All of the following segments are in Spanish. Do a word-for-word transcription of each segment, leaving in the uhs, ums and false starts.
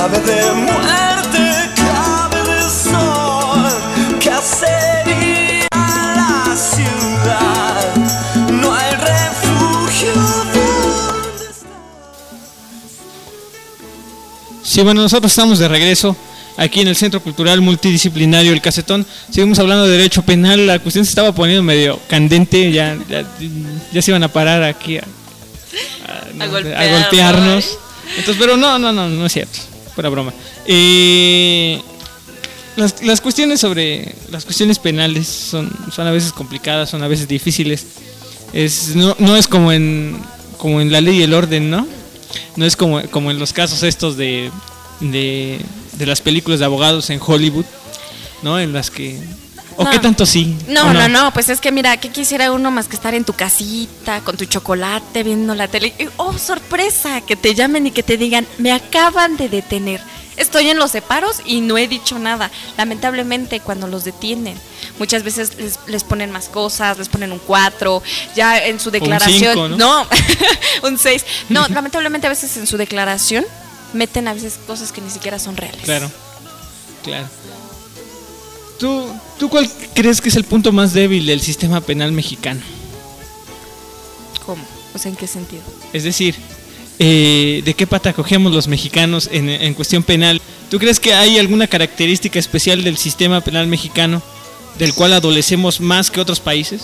cabe de muerte, cabe de sol. ¿Qué sería la ciudad? No hay refugio donde estar. Sí, bueno, nosotros estamos de regreso aquí en el Centro Cultural Multidisciplinario El Casetón. Seguimos hablando de derecho penal. La cuestión se estaba poniendo medio candente. Ya, ya, ya se iban a parar aquí a, a, no, a, golpear, a golpearnos. Entonces, pero no, no, no, no es cierto. Fuera broma. Eh, las, las cuestiones sobre las cuestiones penales son, son a veces complicadas, son a veces difíciles. Es, no, no es como en como en la ley y el orden, ¿no? No es como, como en los casos estos de de de las películas de abogados en Hollywood, ¿no? En las que... ¿O no. qué tanto sí? No, no, no, no, pues es que mira, ¿qué quisiera uno más que estar en tu casita, con tu chocolate, viendo la tele? Y, oh, sorpresa, que te llamen y que te digan, me acaban de detener. Estoy en los separos y no he dicho nada. Lamentablemente, cuando los detienen, muchas veces les, les ponen más cosas, les ponen un cuatro, ya en su declaración... Un cinco, ¿no? No, un seis. No, lamentablemente a veces en su declaración meten a veces cosas que ni siquiera son reales. Claro, claro. ¿Tú, ¿Tú cuál crees que es el punto más débil del sistema penal mexicano? ¿Cómo? O sea, ¿en qué sentido? Es decir, eh, ¿de qué pata cogemos los mexicanos en, en cuestión penal? ¿Tú crees que hay alguna característica especial del sistema penal mexicano del cual adolecemos más que otros países?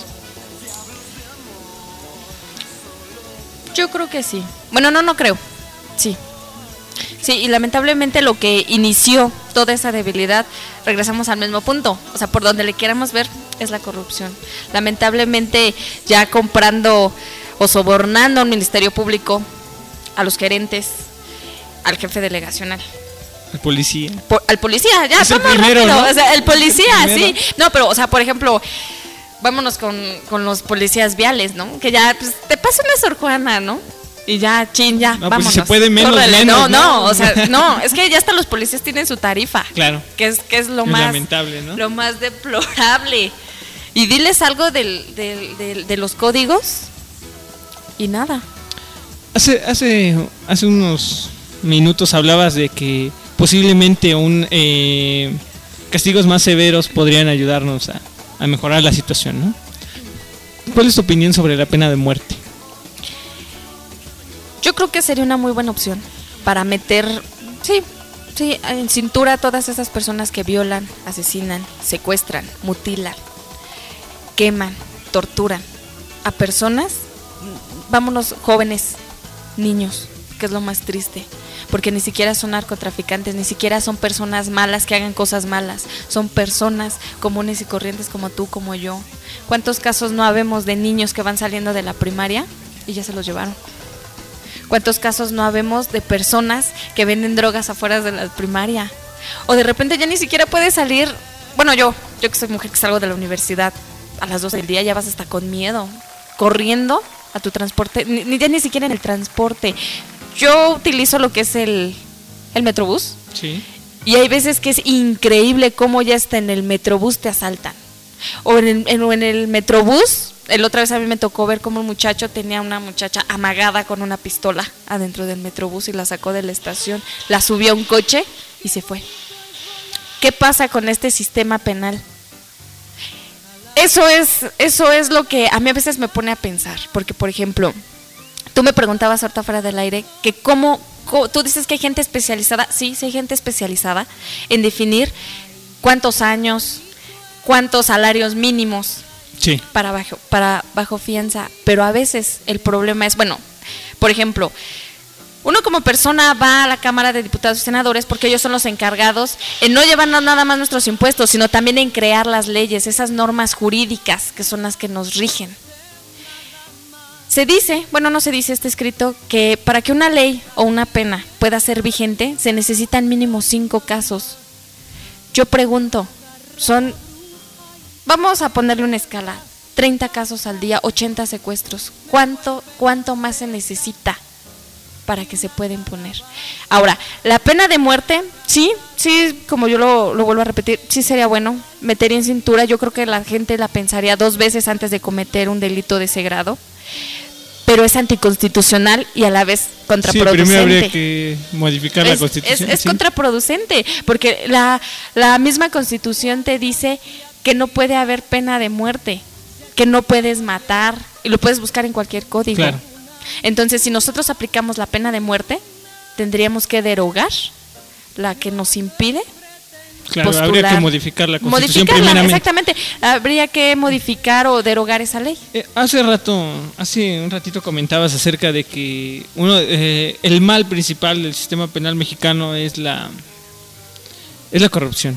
Yo creo que sí. Bueno, no, no creo. Sí. Sí, y lamentablemente lo que inició toda esa debilidad, regresamos al mismo punto. O sea, por donde le queramos ver, es la corrupción. Lamentablemente, ya comprando o sobornando al Ministerio Público, a los gerentes, al jefe delegacional. Al policía. Por, al policía, ya, es el vamos primero, rápido. ¿no? O sea, el policía, el sí. No, pero, o sea, por ejemplo, vámonos con, con los policías viales, ¿no? Que ya, pues, te pasa una Sor Juana, ¿no? Y ya, chin, ya, no, vámonos. Pues si se puede menos, Córrele. menos, no, no, no, o sea, no, es que ya hasta los policías tienen su tarifa. Claro. Que es, que es lo es más lamentable, ¿no? Lo más deplorable. Y diles algo del, del, del, de los códigos y nada. Hace, hace, hace unos minutos hablabas de que posiblemente un eh, castigos más severos podrían ayudarnos a, a mejorar la situación, ¿no? ¿Cuál es tu opinión sobre la pena de muerte? Yo creo que sería una muy buena opción para meter, sí, sí, en cintura a todas esas personas que violan, asesinan, secuestran, mutilan, queman, torturan a personas, vámonos, jóvenes, niños, que es lo más triste, porque ni siquiera son narcotraficantes, ni siquiera son personas malas que hagan cosas malas, son personas comunes y corrientes como tú, como yo. ¿Cuántos casos no habemos de niños que van saliendo de la primaria y ya se los llevaron? ¿Cuántos casos no habemos de personas que venden drogas afuera de la primaria? O de repente ya ni siquiera puedes salir. Bueno, yo, yo que soy mujer que salgo de la universidad a las doce del día, ya vas hasta con miedo, corriendo a tu transporte, ni, ya ni siquiera en el transporte. Yo utilizo lo que es el, el Metrobús. Sí. Y hay veces que es increíble cómo ya hasta en el Metrobús te asaltan. O en el, en, en el Metrobús, el otra vez a mí me tocó ver cómo un muchacho tenía una muchacha amagada con una pistola adentro del Metrobús y la sacó de la estación, la subió a un coche y se fue. ¿Qué pasa con este sistema penal? Eso es, eso es lo que a mí a veces me pone a pensar, porque por ejemplo, tú me preguntabas ahorita fuera del aire que cómo, cómo, tú dices que hay gente especializada, sí, sí hay gente especializada en definir cuántos años, cuántos salarios mínimos. Sí. Para bajo, para bajo fianza, pero a veces el problema es, bueno, por ejemplo, uno como persona va a la Cámara de Diputados y Senadores porque ellos son los encargados en no llevarnos nada más nuestros impuestos, sino también en crear las leyes, esas normas jurídicas que son las que nos rigen. Se dice, bueno, no se dice, está escrito, que para que una ley o una pena pueda ser vigente, se necesitan mínimo cinco casos. Yo pregunto, son... Vamos a ponerle una escala, treinta casos al día, ochenta secuestros. ¿Cuánto, cuánto más se necesita para que se pueda imponer? Ahora, la pena de muerte, sí, sí, como yo lo, lo vuelvo a repetir, sí sería bueno meter en cintura. Yo creo que la gente la pensaría dos veces antes de cometer un delito de ese grado. pero es anticonstitucional y a la vez Sí, contraproducente. primero habría que modificar la es, Constitución. es- es sí. contraproducente, porque la, la misma Constitución te dice que no puede haber pena de muerte, que no puedes matar, y lo puedes buscar en cualquier código. Claro. Entonces, si nosotros aplicamos la pena de muerte, tendríamos que derogar la que nos impide Claro, postular. habría que modificar la Constitución Modificarla, primeramente. exactamente. Habría que modificar o derogar esa ley. Eh, hace rato, hace un ratito comentabas acerca de que uno, eh, el mal principal del sistema penal mexicano es la, es la corrupción.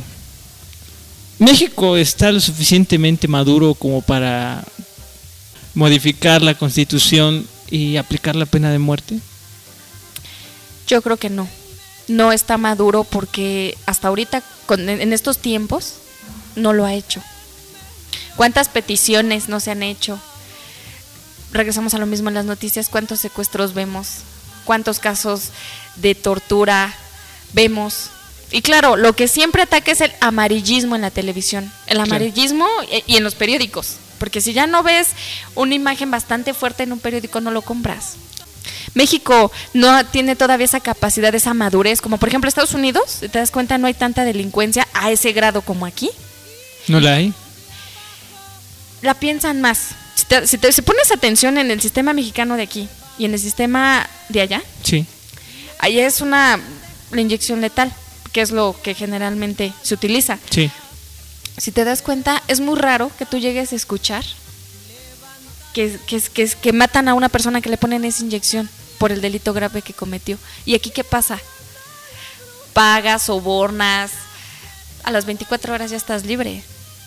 México está lo suficientemente maduro como para modificar la Constitución y aplicar la pena de muerte. Yo creo que no. No está maduro porque hasta ahorita, con- en estos tiempos, no lo ha hecho. ¿Cuántas peticiones no se han hecho? Regresamos a lo mismo en las noticias. ¿Cuántos secuestros vemos? ¿Cuántos casos de tortura vemos? Y claro, lo que siempre ataca es el amarillismo en la televisión. El amarillismo y- y en los periódicos. Porque si ya no ves una imagen bastante fuerte en un periódico, no lo compras. México no tiene todavía esa capacidad, esa madurez, como por ejemplo Estados Unidos, si te das cuenta, no hay tanta delincuencia a ese grado como aquí. ¿No la hay? La piensan más. Si, te, si, te- si pones atención en el sistema mexicano de aquí y en el sistema de allá, Sí. allá es una la inyección letal, que es lo que generalmente se utiliza. Sí. Si te das cuenta, es muy raro que tú llegues a escuchar que, que, que, que matan a una persona, que le ponen esa inyección por el delito grave que cometió. ¿Y aquí qué pasa? Pagas, sobornas, a las veinticuatro horas ya estás libre.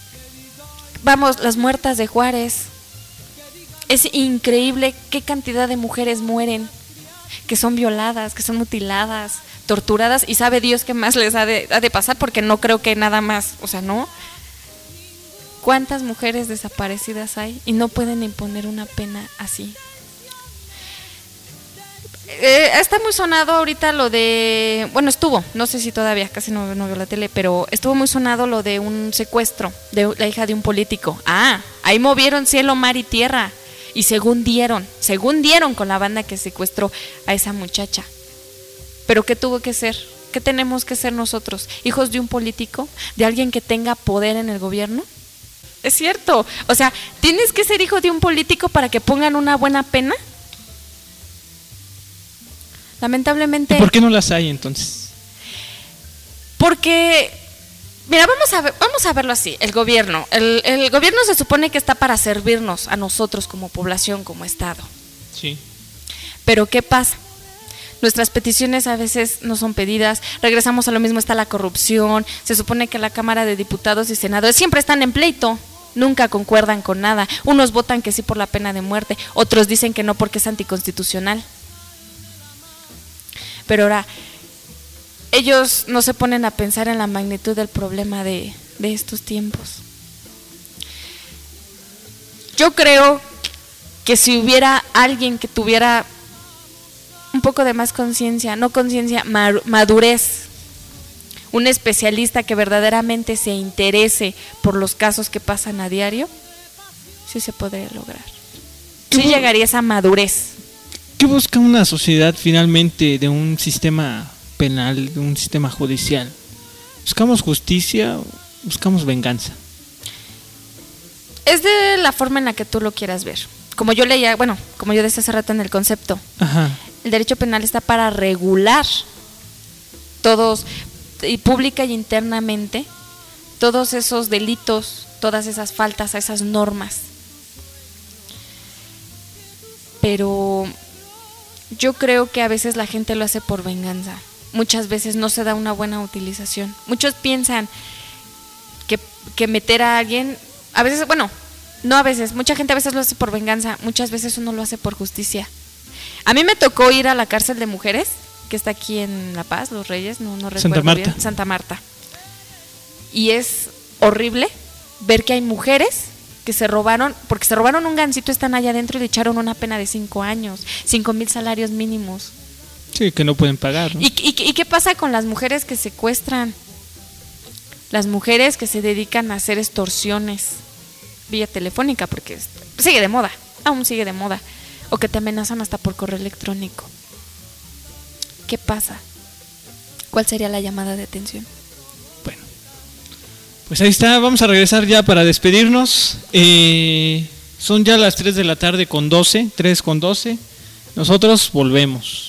Vamos, las muertas de Juárez. Es increíble qué cantidad de mujeres mueren, que son violadas, que son mutiladas, torturadas, y sabe Dios qué más les ha de, ha de pasar, porque no creo que nada más, o sea, no. ¿Cuántas mujeres desaparecidas hay y no pueden imponer una pena así? Eh, está muy sonado ahorita lo de, bueno, estuvo, no sé si todavía, casi no, no veo la tele, pero estuvo muy sonado lo de un secuestro de la hija de un político. Ah, ahí movieron cielo, mar y tierra, y según dieron, según dieron con la banda que secuestró a esa muchacha. Pero ¿qué tuvo que ser? ¿Qué tenemos que ser nosotros? ¿Hijos de un político? ¿De alguien que tenga poder en el gobierno? Es cierto, o sea, ¿tienes que ser hijo de un político para que pongan una buena pena? Lamentablemente. ¿Y por qué no las hay entonces? Porque, mira, vamos a ver, vamos a verlo así, el gobierno. El, el gobierno se supone que está para servirnos a nosotros como población, como Estado. Sí. Pero ¿qué pasa? Nuestras peticiones a veces no son pedidas, regresamos a lo mismo, está la corrupción, se supone que la Cámara de Diputados y Senadores siempre están en pleito, nunca concuerdan con nada. Unos votan que sí por la pena de muerte, otros dicen que no porque es anticonstitucional. Pero ahora, ellos no se ponen a pensar en la magnitud del problema de, de estos tiempos. Yo creo que si hubiera alguien que tuviera un poco de más conciencia, no conciencia, madurez, un especialista que verdaderamente se interese por los casos que pasan a diario, sí se podría lograr. Sí llegaría esa madurez. ¿Qué busca una sociedad finalmente de un sistema penal, de un sistema judicial? ¿Buscamos justicia o buscamos venganza? Es de la forma en la que tú lo quieras ver. Como yo leía, bueno, como yo decía hace rato en el concepto, Ajá. el derecho penal está para regular todos, y pública y internamente, todos esos delitos, todas esas faltas, esas normas. Pero yo creo que a veces la gente lo hace por venganza. Muchas veces no se da una buena utilización. Muchos piensan que, que meter a alguien, a veces, bueno, no a veces, mucha gente a veces lo hace por venganza, muchas veces uno lo hace por justicia. A mí me tocó ir a la cárcel de mujeres, que está aquí en La Paz, Los Reyes, no, no recuerdo Santa Marta. bien, Santa Marta. Y es horrible ver que hay mujeres que se robaron, porque se robaron un gansito, están allá adentro y le echaron una pena de cinco años, cinco mil salarios mínimos. Sí, que no pueden pagar, ¿no? ¿Y, y, ¿Y qué pasa con las mujeres que secuestran? Las mujeres que se dedican a hacer extorsiones vía telefónica, porque sigue de moda, aún sigue de moda. o que te amenazan hasta por correo electrónico. ¿Qué pasa? ¿Cuál sería la llamada de atención? Bueno, pues ahí está, vamos a regresar ya para despedirnos. Eh, son ya las tres de la tarde con doce, tres con doce. Nosotros volvemos.